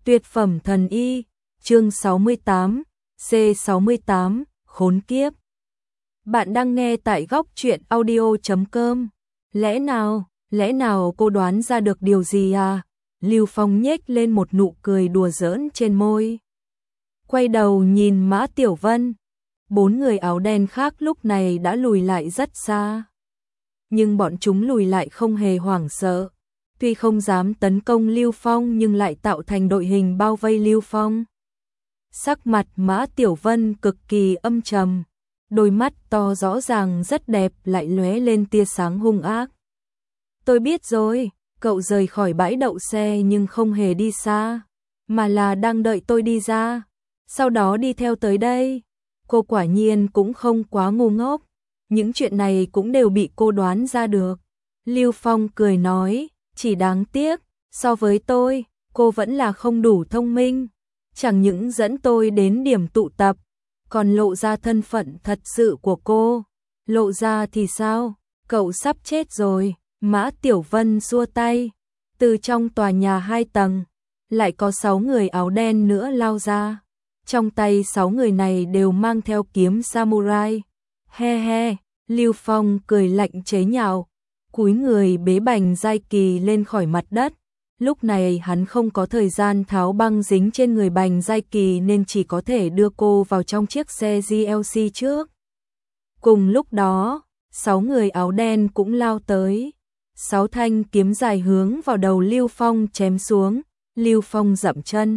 Tuyệt phẩm thần y, chương 68, C68, khốn kiếp. Bạn đang nghe tại góc truyện audio.com. Lẽ nào cô đoán ra được điều gì à? Lưu Phong nhếch lên một nụ cười đùa giỡn trên môi. Quay đầu nhìn Mã Tiểu Vân. 4 người áo đen khác lúc này đã lùi lại rất xa. Nhưng bọn chúng lùi lại không hề hoảng sợ. Tuy không dám tấn công Lưu Phong nhưng lại tạo thành đội hình bao vây Lưu Phong. Sắc mặt Mã Tiểu Vân cực kỳ âm trầm, đôi mắt to rõ ràng rất đẹp lại lóe lên tia sáng hung ác. Tôi biết rồi, cậu rời khỏi bãi đậu xe nhưng không hề đi xa, mà là đang đợi tôi đi ra, sau đó đi theo tới đây. Cô quả nhiên cũng không quá ngu ngốc, những chuyện này cũng đều bị cô đoán ra được. Lưu Phong cười nói, chỉ đáng tiếc, so với tôi, cô vẫn là không đủ thông minh. Chẳng những dẫn tôi đến điểm tụ tập, còn lộ ra thân phận thật sự của cô. Lộ ra thì sao? Cậu sắp chết rồi. Mã Tiểu Vân xua tay. Từ trong tòa nhà 2 tầng, lại có 6 người áo đen nữa lao ra. Trong tay 6 người này đều mang theo kiếm samurai. He he, Lưu Phong cười lạnh chế nhạo, cúi người bế Bành Giai Kỳ lên khỏi mặt đất. Lúc này hắn không có thời gian tháo băng dính trên người Bành Giai Kỳ nên chỉ có thể đưa cô vào trong chiếc xe GLC trước. Cùng lúc đó, 6 người áo đen cũng lao tới. 6 thanh kiếm dài hướng vào đầu Lưu Phong chém xuống. Lưu Phong dậm chân,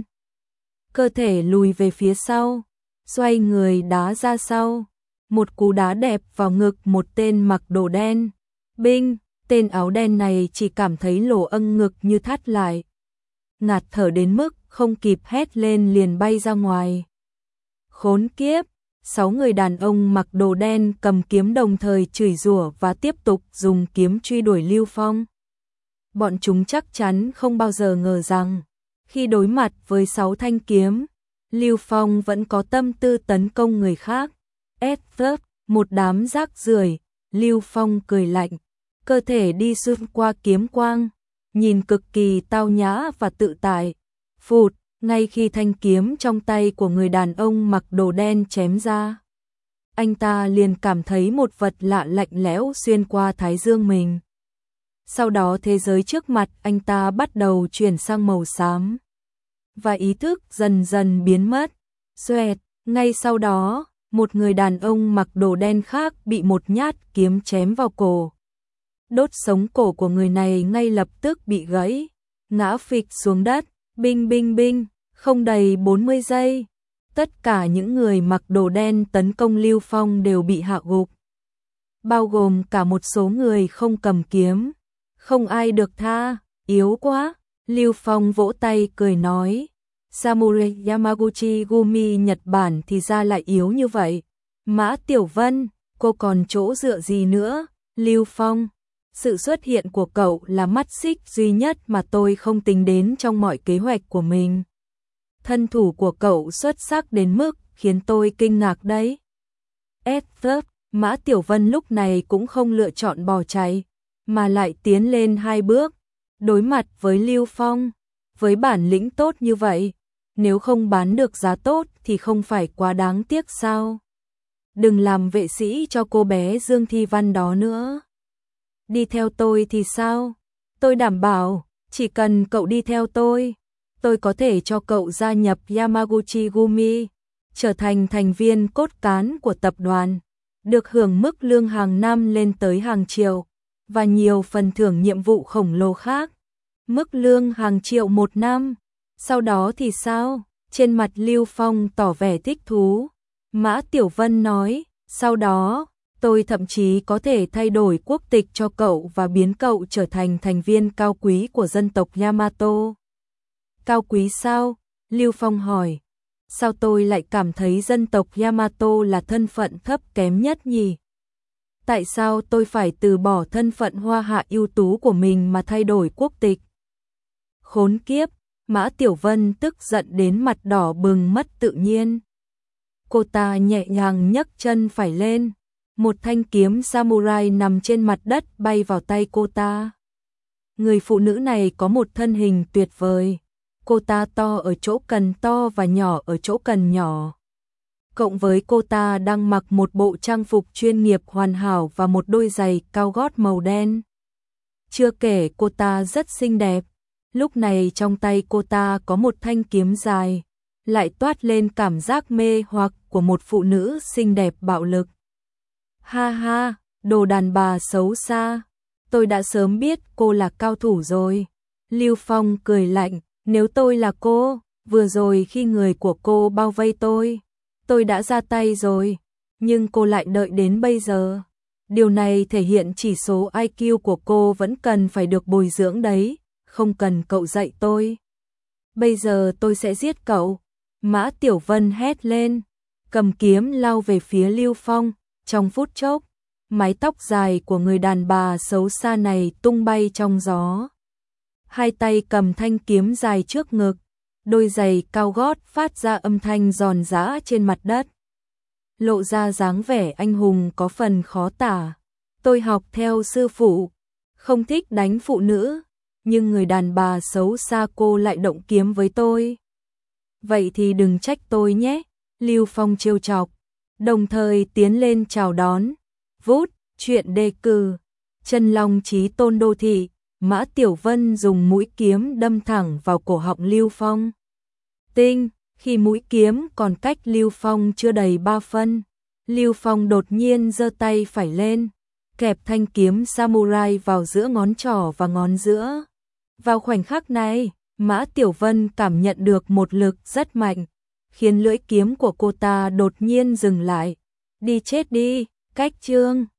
cơ thể lùi về phía sau, xoay người đá ra sau. Một cú đá đẹp vào ngực một tên mặc đồ đen. Binh! Tên áo đen này chỉ cảm thấy lỗ âng ngực như thắt lại. Ngạt thở đến mức không kịp hét lên liền bay ra ngoài. Khốn kiếp! 6 người đàn ông mặc đồ đen cầm kiếm đồng thời chửi rủa và tiếp tục dùng kiếm truy đuổi Lưu Phong. Bọn chúng chắc chắn không bao giờ ngờ rằng, khi đối mặt với 6 thanh kiếm, Lưu Phong vẫn có tâm tư tấn công người khác. Một đám rác rưởi, Lưu Phong cười lạnh. Cơ thể đi xuyên qua kiếm quang, nhìn cực kỳ tao nhã và tự tại. Phụt, ngay khi thanh kiếm trong tay của người đàn ông mặc đồ đen chém ra, anh ta liền cảm thấy một vật lạ lạnh lẽo xuyên qua thái dương mình. Sau đó thế giới trước mặt anh ta bắt đầu chuyển sang màu xám, và ý thức dần dần biến mất. Xoẹt, ngay sau đó, một người đàn ông mặc đồ đen khác bị một nhát kiếm chém vào cổ. Đốt sống cổ của người này ngay lập tức bị gãy, ngã phịch xuống đất. Binh binh binh, không đầy 40 giây, tất cả những người mặc đồ đen tấn công Lưu Phong đều bị hạ gục, bao gồm cả một số người không cầm kiếm. Không ai được tha, yếu quá. Lưu Phong vỗ tay cười nói, Samurai Yamaguchi Gumi Nhật Bản thì ra lại yếu như vậy. Mã Tiểu Vân, cô còn chỗ dựa gì nữa? Lưu Phong, sự xuất hiện của cậu là mắt xích duy nhất mà tôi không tính đến trong mọi kế hoạch của mình. Thân thủ của cậu xuất sắc đến mức khiến tôi kinh ngạc đấy. Mã Tiểu Vân lúc này cũng không lựa chọn bỏ chạy, mà lại tiến lên 2 bước, đối mặt với Lưu Phong. Với bản lĩnh tốt như vậy, nếu không bán được giá tốt thì không phải quá đáng tiếc sao? Đừng làm vệ sĩ cho cô bé Dương Thi Văn đó nữa. Đi theo tôi thì sao? Tôi đảm bảo, chỉ cần cậu đi theo tôi có thể cho cậu gia nhập Yamaguchi Gumi, trở thành thành viên cốt cán của tập đoàn, được hưởng mức lương hàng năm lên tới hàng triệu, và nhiều phần thưởng nhiệm vụ khổng lồ khác. Mức lương hàng triệu 1 năm. Sau đó thì sao? Trên mặt Lưu Phong tỏ vẻ thích thú. Mã Tiểu Vân nói, sau đó, tôi thậm chí có thể thay đổi quốc tịch cho cậu và biến cậu trở thành thành viên cao quý của dân tộc Yamato. Cao quý sao? Lưu Phong hỏi. Sao tôi lại cảm thấy dân tộc Yamato là thân phận thấp kém nhất nhỉ? Tại sao tôi phải từ bỏ thân phận hoa hạ ưu tú của mình mà thay đổi quốc tịch? Khốn kiếp, Mã Tiểu Vân tức giận đến mặt đỏ bừng mất tự nhiên. Cô ta nhẹ nhàng nhấc chân phải lên. Một thanh kiếm samurai nằm trên mặt đất bay vào tay cô ta. Người phụ nữ này có một thân hình tuyệt vời, cô ta to ở chỗ cần to và nhỏ ở chỗ cần nhỏ. Cộng với cô ta đang mặc một bộ trang phục chuyên nghiệp hoàn hảo và một đôi giày cao gót màu đen. Chưa kể cô ta rất xinh đẹp, lúc này trong tay cô ta có một thanh kiếm dài, lại toát lên cảm giác mê hoặc của một phụ nữ xinh đẹp bạo lực. Ha ha, đồ đàn bà xấu xa, tôi đã sớm biết cô là cao thủ rồi. Lưu Phong cười lạnh, nếu tôi là cô, vừa rồi khi người của cô bao vây tôi đã ra tay rồi, nhưng cô lại đợi đến bây giờ. Điều này thể hiện chỉ số IQ của cô vẫn cần phải được bồi dưỡng đấy, không cần cậu dạy tôi. Bây giờ tôi sẽ giết cậu. Mã Tiểu Vân hét lên, cầm kiếm lao về phía Lưu Phong, trong phút chốc, mái tóc dài của người đàn bà xấu xa này tung bay trong gió. Hai tay cầm thanh kiếm dài trước ngực, đôi giày cao gót phát ra âm thanh giòn giã trên mặt đất. Lộ ra dáng vẻ anh hùng có phần khó tả. Tôi học theo sư phụ, không thích đánh phụ nữ, nhưng người đàn bà xấu xa cô lại động kiếm với tôi. Vậy thì đừng trách tôi nhé, Lưu Phong trêu chọc, đồng thời tiến lên chào đón. Vút, chuyện đề cử, Chân Long Chí Tôn đô thị, Mã Tiểu Vân dùng mũi kiếm đâm thẳng vào cổ họng Lưu Phong. Tinh, khi mũi kiếm còn cách Lưu Phong chưa đầy 3 phân, Lưu Phong đột nhiên giơ tay phải lên, kẹp thanh kiếm samurai vào giữa ngón trỏ và ngón giữa. Vào khoảnh khắc này, Mã Tiểu Vân cảm nhận được một lực rất mạnh, khiến lưỡi kiếm của cô ta đột nhiên dừng lại. Đi chết đi, cách chương.